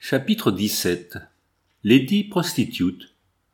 Chapitre 17 Lady Prostitute.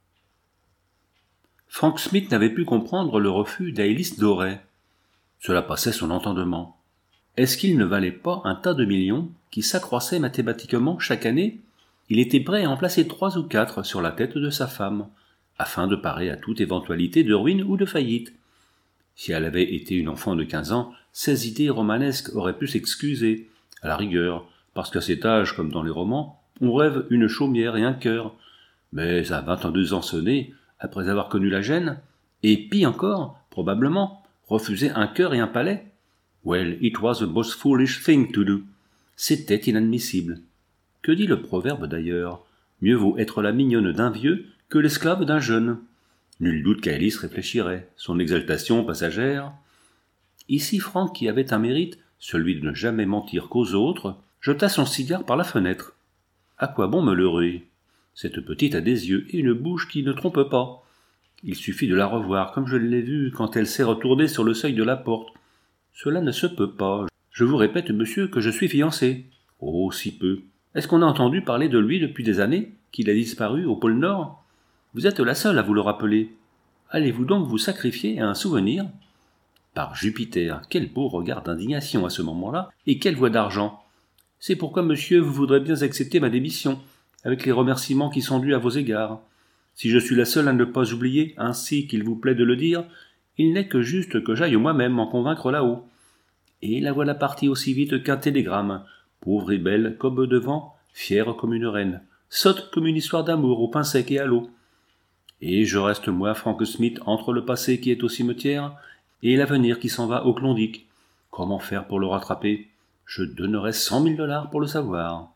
Frank Smith n'avait pu comprendre le refus d'Alice Dorey. Cela passait son entendement. Est-ce qu'il ne valait pas un tas de millions qui s'accroissaient mathématiquement chaque année? Il était prêt à en placer 3 ou 4 sur la tête de sa femme, afin de parer à toute éventualité de ruine ou de faillite. Si elle avait été une enfant de 15 ans, ses idées romanesques auraient pu s'excuser, à la rigueur, parce qu'à cet âge, comme dans les romans, on rêve une chaumière et un cœur. Mais à 22 ans sonnés, après avoir connu la gêne, et pis encore, probablement, refuser un cœur et un palais. Well, it was a most foolish thing to do. C'était inadmissible. Que dit le proverbe d'ailleurs? Mieux vaut être la mignonne d'un vieux que l'esclave d'un jeune. Nul doute qu'Alice réfléchirait, son exaltation passagère. Ici Frank, qui avait un mérite, celui de ne jamais mentir qu'aux autres, jeta son cigare par la fenêtre. À quoi bon me leurrer? Cette petite a des yeux et une bouche qui ne trompent pas. Il suffit de la revoir comme je l'ai vue quand elle s'est retournée sur le seuil de la porte. Cela ne se peut pas. Je vous répète, monsieur, que je suis fiancé. Oh, si peu. Est-ce qu'on a entendu parler de lui depuis des années, qu'il a disparu au pôle Nord? Vous êtes la seule à vous le rappeler. Allez-vous donc vous sacrifier à un souvenir? Par Jupiter, quel beau regard d'indignation à ce moment-là, et quelle voix d'argent! C'est pourquoi, monsieur, vous voudrez bien accepter ma démission, avec les remerciements qui sont dus à vos égards. Si je suis la seule à ne pas oublier, ainsi qu'il vous plaît de le dire, il n'est que juste que j'aille moi-même m'en convaincre là-haut. Et la voilà partie aussi vite qu'un télégramme, pauvre et belle comme devant, fière comme une reine, sotte comme une histoire d'amour au pain sec et à l'eau. Et je reste moi, Frank Smith, entre le passé qui est au cimetière et l'avenir qui s'en va au Klondike. Comment faire pour le rattraper? Je donnerais 100 000 $ pour le savoir.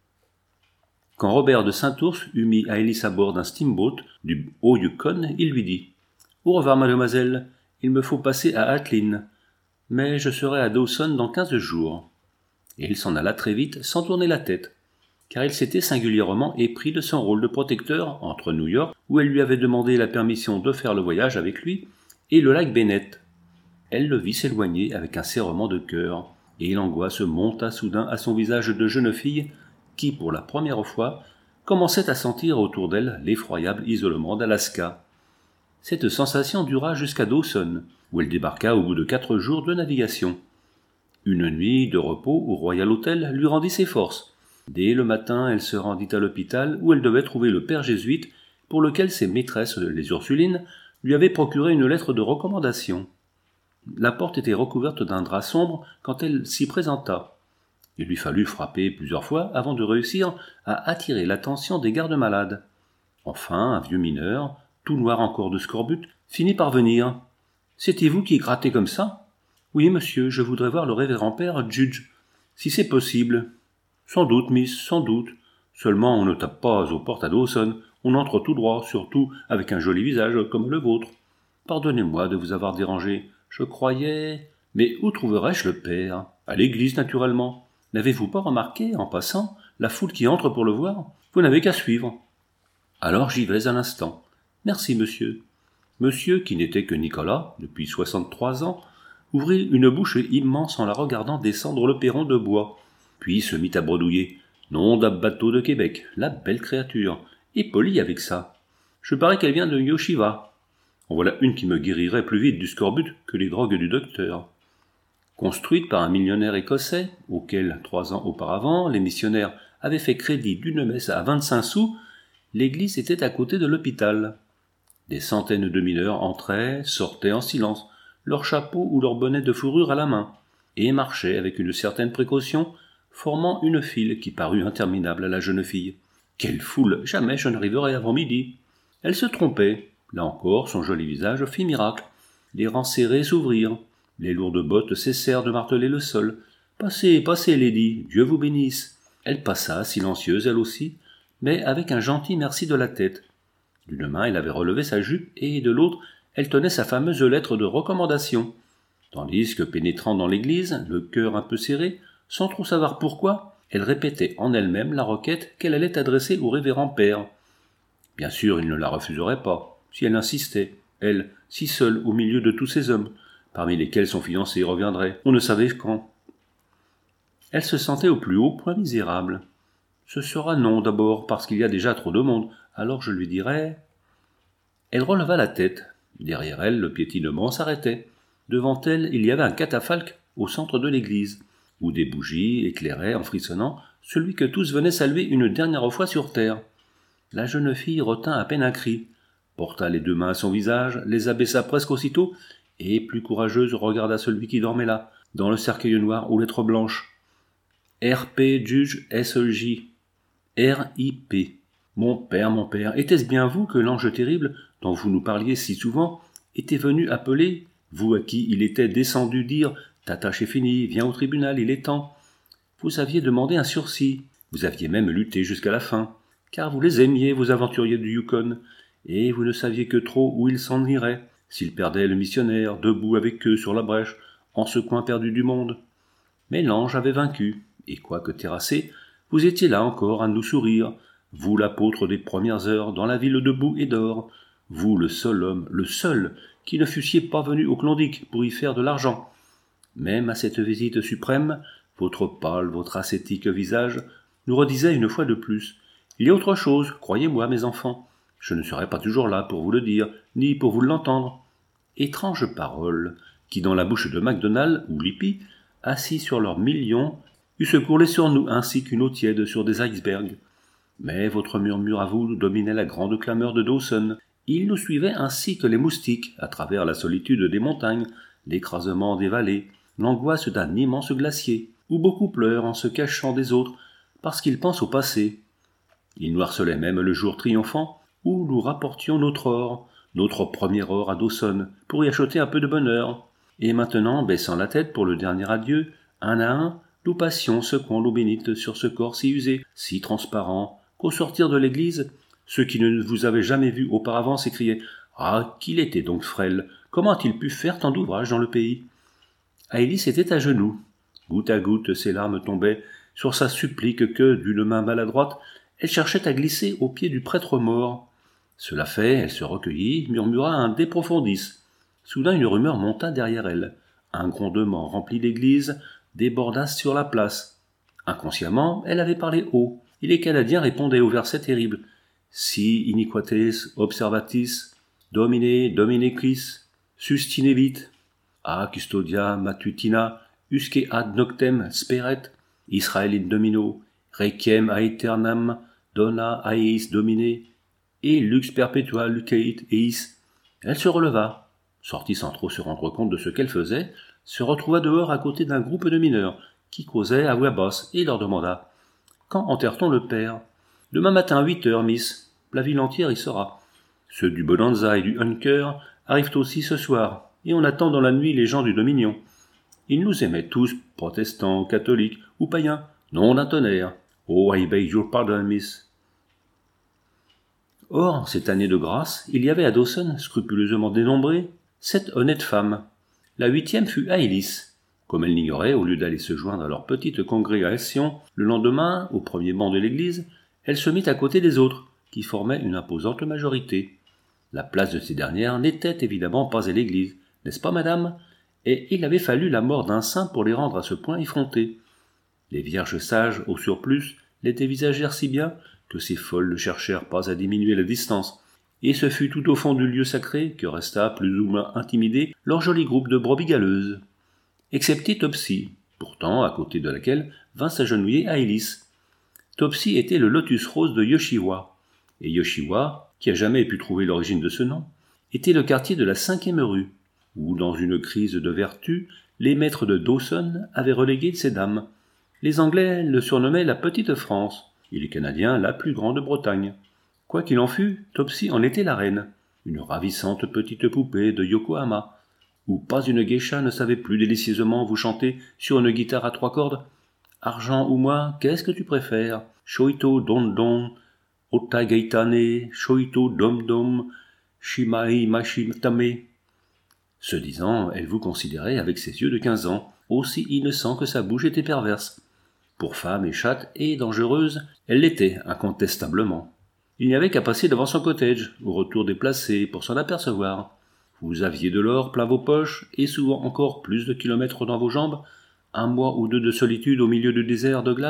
Quand Robert de Saint-Ours eut mis Alice à bord d'un steamboat du Haut-Yukon, il lui dit « Au revoir, mademoiselle, il me faut passer à Atlin, mais je serai à Dawson dans 15 jours. » Et il s'en alla très vite, sans tourner la tête, car il s'était singulièrement épris de son rôle de protecteur entre New York, où elle lui avait demandé la permission de faire le voyage avec lui, et le lac Bennett. Elle le vit s'éloigner avec un serrement de cœur, et l'angoisse monta soudain à son visage de jeune fille qui, pour la première fois, commençait à sentir autour d'elle l'effroyable isolement d'Alaska. Cette sensation dura jusqu'à Dawson, où elle débarqua au bout de 4 jours de navigation. Une nuit de repos au Royal Hotel lui rendit ses forces. Dès le matin, elle se rendit à l'hôpital où elle devait trouver le père jésuite pour lequel ses maîtresses, les Ursulines, lui avaient procuré une lettre de recommandation. La porte était recouverte d'un drap sombre quand elle s'y présenta. Il lui fallut frapper plusieurs fois avant de réussir à attirer l'attention des gardes-malades. Enfin, un vieux mineur, tout noir encore de scorbut, finit par venir. « C'était vous qui grattez comme ça ?»« Oui, monsieur, je voudrais voir le révérend père Judge, si c'est possible. »« Sans doute, miss, sans doute. Seulement on ne tape pas aux portes à Dawson, on entre tout droit, surtout avec un joli visage comme le vôtre. Pardonnez-moi de vous avoir dérangé. Je croyais... Mais où trouverais-je le père? À l'église, naturellement. N'avez-vous pas remarqué, en passant, la foule qui entre pour le voir? Vous n'avez qu'à suivre. Alors j'y vais à l'instant. Merci, monsieur. Monsieur, qui n'était que Nicolas, depuis 63 ans, ouvrit une bouche immense en la regardant descendre le perron de bois, puis se mit à bredouiller. Nom d'un bateau de Québec, la belle créature, et polie avec ça. Je parie qu'elle vient de Yoshiva. En voilà une qui me guérirait plus vite du scorbut que les drogues du docteur. Construite par un millionnaire écossais, auquel 3 ans auparavant les missionnaires avaient fait crédit d'une messe à 25 sous, l'église était à côté de l'hôpital. Des centaines de mineurs entraient, sortaient en silence, leur chapeau ou leur bonnet de fourrure à la main, et marchaient avec une certaine précaution, formant une file qui parut interminable à la jeune fille. Quelle foule! Jamais je n'arriverai avant midi! Elle se trompait. Là encore, son joli visage fit miracle. Les rangs serrés s'ouvrirent. Les lourdes bottes cessèrent de marteler le sol. « Passez, passez, lady, Dieu vous bénisse !» Elle passa, silencieuse elle aussi, mais avec un gentil merci de la tête. D'une main, elle avait relevé sa jupe, et de l'autre, elle tenait sa fameuse lettre de recommandation. Tandis que, pénétrant dans l'église, le cœur un peu serré, sans trop savoir pourquoi, elle répétait en elle-même la requête qu'elle allait adresser au révérend père. Bien sûr, il ne la refuserait pas, si elle insistait, elle, si seule au milieu de tous ces hommes, parmi lesquels son fiancé reviendrait, on ne savait quand. Elle se sentait au plus haut point misérable. Ce sera non d'abord parce qu'il y a déjà trop de monde, alors je lui dirai... » Elle releva la tête. Derrière elle, le piétinement s'arrêtait. Devant elle, il y avait un catafalque au centre de l'église, où des bougies éclairaient en frissonnant celui que tous venaient saluer une dernière fois sur terre. La jeune fille retint à peine un cri, porta les deux mains à son visage, les abaissa presque aussitôt, et, plus courageuse, regarda celui qui dormait là, dans le cercueil noir aux lettres blanches. R.P. Judge S.J. R.I.P. Mon père, était-ce bien vous que l'ange terrible, dont vous nous parliez si souvent, était venu appeler, vous à qui il était descendu dire « Ta tâche est finie, viens au tribunal, il est temps ». Vous aviez demandé un sursis, vous aviez même lutté jusqu'à la fin, car vous les aimiez, vos aventuriers du Yukon, et vous ne saviez que trop où ils s'en iraient, s'ils perdaient le missionnaire, debout avec eux sur la brèche, en ce coin perdu du monde. Mais l'ange avait vaincu, et quoique terrassé, vous étiez là encore à nous sourire, vous l'apôtre des premières heures, dans la ville de boue et d'or, vous le seul homme, le seul, qui ne fussiez pas venu au Klondike pour y faire de l'argent. Même à cette visite suprême, votre pâle, votre ascétique visage nous redisait une fois de plus « Il y a autre chose, croyez-moi, mes enfants. Je ne serai pas toujours là pour vous le dire, ni pour vous l'entendre. » Étrange parole, qui dans la bouche de MacDonald ou Lippi, assis sur leurs millions, eussent coulé sur nous ainsi qu'une eau tiède sur des icebergs. Mais votre murmure à vous dominait la grande clameur de Dawson. Il nous suivait ainsi que les moustiques, à travers la solitude des montagnes, l'écrasement des vallées, l'angoisse d'un immense glacier, où beaucoup pleurent en se cachant des autres, parce qu'ils pensent au passé. Il nous harcelait même le jour triomphant, où nous rapportions notre premier or à Dawson, pour y acheter un peu de bonheur. Et maintenant, baissant la tête pour le dernier adieu, un à un, nous passions secouant l'eau bénite sur ce corps si usé, si transparent, qu'au sortir de l'église, ceux qui ne vous avaient jamais vu auparavant s'écriaient « Ah, qu'il était donc frêle! Comment a-t-il pu faire tant d'ouvrages dans le pays ?» Aélis était à genoux. Goutte à goutte, ses larmes tombaient sur sa supplique que, d'une main maladroite, elle cherchait à glisser aux pieds du prêtre mort. Cela fait, elle se recueillit, murmura un De profundis. Soudain, une rumeur monta derrière elle. Un grondement remplit l'église, déborda sur la place. Inconsciemment, elle avait parlé haut, et les Canadiens répondaient au verset terrible. Si iniquates observatis, domine dominequis, sustinevit, a custodia matutina, usque ad noctem speret, Israel in domino, requiem aeternam, dona aeis domine, et lux perpetua luceit eis. Elle se releva, sortit sans trop se rendre compte de ce qu'elle faisait, se retrouva dehors à côté d'un groupe de mineurs, qui causaient à voix basse, et leur demanda « Quand enterre-t-on le père ?»« Demain matin, 8h, miss. La ville entière y sera. Ceux du Bonanza et du Hunker arrivent aussi ce soir, et on attend dans la nuit les gens du Dominion. Ils nous aimaient tous, protestants, catholiques ou païens, non d'un tonnerre. Oh, I beg your pardon, miss. » Or, cette année de grâce, il y avait à Dawson, scrupuleusement dénombrée, 7 honnêtes femmes. La 8e fut Aélis. Comme elle l'ignorait, au lieu d'aller se joindre à leur petite congrégation, le lendemain, au premier banc de l'église, elle se mit à côté des autres, qui formaient une imposante majorité. La place de ces dernières n'était évidemment pas à l'église, n'est-ce pas, madame ? Et il avait fallu la mort d'un saint pour les rendre à ce point effrontés. Les vierges sages, au surplus, les dévisagèrent si bien que ces folles ne cherchèrent pas à diminuer la distance, et ce fut tout au fond du lieu sacré que resta plus ou moins intimidé leur joli groupe de brebis galeuses. Excepté Topsy, pourtant à côté de laquelle vint s'agenouiller Aélis. Topsy était le lotus rose de Yoshiwa, et Yoshiwa, qui a jamais pu trouver l'origine de ce nom, était le quartier de la 5e rue, où, dans une crise de vertu, les maîtres de Dawson avaient relégué ces dames. Les Anglais le surnommaient la Petite France, et les Canadiens la plus grande Bretagne. Quoi qu'il en fût, Topsy en était la reine, une ravissante petite poupée de Yokohama, où pas une geisha ne savait plus délicieusement vous chanter sur une guitare à 3 cordes. Argent ou moi, qu'est-ce que tu préfères? Shoito don don, ota gaitane, shoito dom dom, shimai mashitame. Ce disant, elle vous considérait avec ses yeux de 15 ans, aussi innocent que sa bouche était perverse. Pour femme et chatte et dangereuse, elle l'était incontestablement. Il n'y avait qu'à passer devant son cottage, au retour déplacé, pour s'en apercevoir. Vous aviez de l'or plein vos poches, et souvent encore plus de kilomètres dans vos jambes, un mois ou 2 de solitude au milieu du désert de glace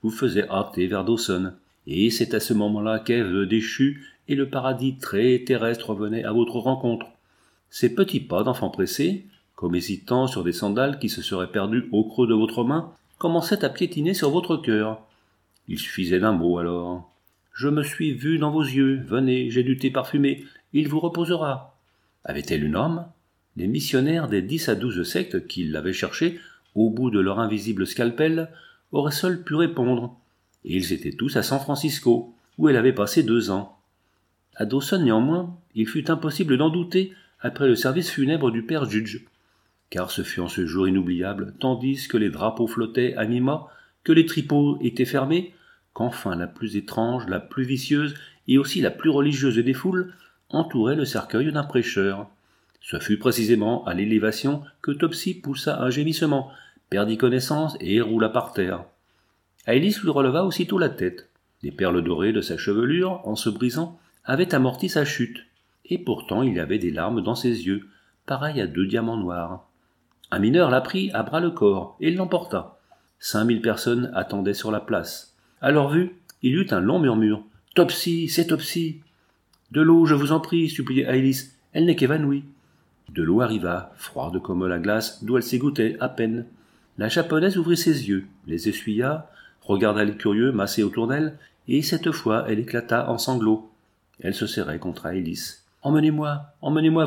vous faisait hâter vers Dawson, et c'est à ce moment-là qu'Ève le déchu et le paradis très terrestre venaient à votre rencontre. Ces petits pas d'enfant pressé, comme hésitant sur des sandales qui se seraient perdues au creux de votre main, commençaient à piétiner sur votre cœur. Il suffisait d'un mot alors. « Je me suis vu dans vos yeux, venez, j'ai du thé parfumé, il vous reposera. » Avait-elle une âme ? Les missionnaires des 10 à 12 sectes qui l'avaient cherchée, au bout de leur invisible scalpel, auraient seuls pu répondre, et ils étaient tous à San Francisco, où elle avait passé 2 ans. À Dawson, néanmoins, il fut impossible d'en douter après le service funèbre du père Judge, car ce fut en ce jour inoubliable, tandis que les drapeaux flottaient à mi-mât, que les tripots étaient fermés, qu'enfin la plus étrange, la plus vicieuse et aussi la plus religieuse des foules entourait le cercueil d'un prêcheur. Ce fut précisément à l'élévation que Topsy poussa un gémissement, perdit connaissance et roula par terre. Alice lui releva aussitôt la tête. Les perles dorées de sa chevelure, en se brisant, avaient amorti sa chute, et pourtant il y avait des larmes dans ses yeux, pareilles à 2 diamants noirs. Un mineur la prit à bras-le-corps et l'emporta. 5000 personnes attendaient sur la place. À leur vue, il y eut un long murmure. « Topsy, c'est Topsy !»« De l'eau, je vous en prie, suppliait Alice, elle n'est qu'évanouie. » De l'eau arriva, froide comme la glace, d'où elle s'égouttait à peine. La japonaise ouvrit ses yeux, les essuya, regarda les curieux massés autour d'elle, et cette fois elle éclata en sanglots. Elle se serrait contre Alice. « Emmenez-moi, voulez-vous ?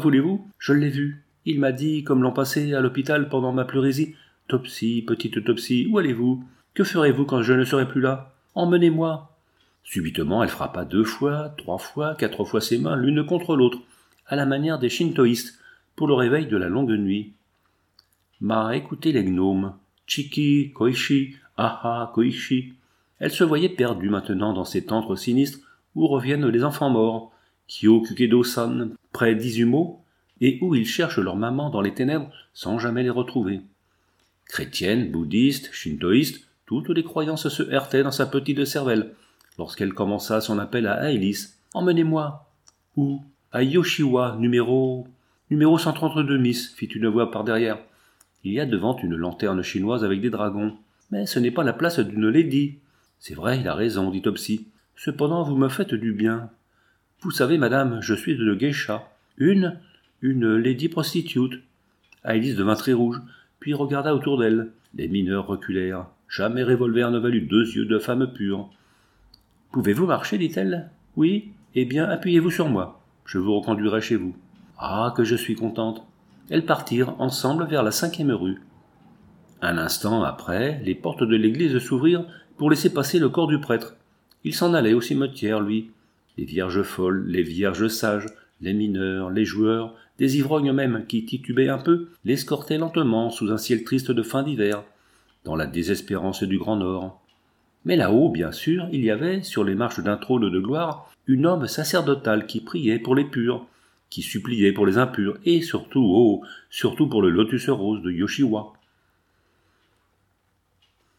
Je l'ai vu. Il m'a dit, comme l'an passé, à l'hôpital pendant ma pleurésie, « Topsy, petite Topsy, où allez-vous ? Que ferez-vous quand je ne serai plus là ? Emmenez-moi !» Subitement, elle frappa 2 fois, 3 fois, 4 fois ses mains l'une contre l'autre, à la manière des shintoïstes, pour le réveil de la longue nuit. Ma, écoutez les gnomes. Chiki, Koichi, aha, Koichi. Elle se voyait perdue maintenant dans cet antre sinistre où reviennent les enfants morts, Kyokukedo-san, près d'Izumo, et où ils cherchent leur maman dans les ténèbres sans jamais les retrouver. Chrétienne, bouddhiste, shintoïste, toutes les croyances se heurtaient dans sa petite cervelle, lorsqu'elle commença son appel à Alice. « Emmenez-moi !»« Où ? À Yoshiwa, numéro 132, miss, fit une voix par derrière. Il y a devant une lanterne chinoise avec des dragons. Mais ce n'est pas la place d'une lady. C'est vrai, il a raison, dit Topsy. Cependant, vous me faites du bien. Vous savez, madame, je suis une geisha. Une lady prostitute. Alice devint très rouge, puis regarda autour d'elle. Les mineurs reculèrent. Jamais revolver ne valut 2 yeux de femme pure. Pouvez-vous marcher, dit-elle. Oui, eh bien, appuyez-vous sur moi. Je vous reconduirai chez vous. Ah, que je suis contente. Elles partirent ensemble vers la 5e rue. Un instant après, les portes de l'église s'ouvrirent pour laisser passer le corps du prêtre. Il s'en allait au cimetière, lui. Les vierges folles, les vierges sages, les mineurs, les joueurs, des ivrognes même qui titubaient un peu, l'escortaient lentement sous un ciel triste de fin d'hiver, dans la désespérance du Grand Nord. Mais là-haut, bien sûr, il y avait, sur les marches d'un trône de gloire, une orbe sacerdotale qui priait pour les purs, qui suppliait pour les impurs, et surtout, surtout pour le lotus rose de Yoshiwa.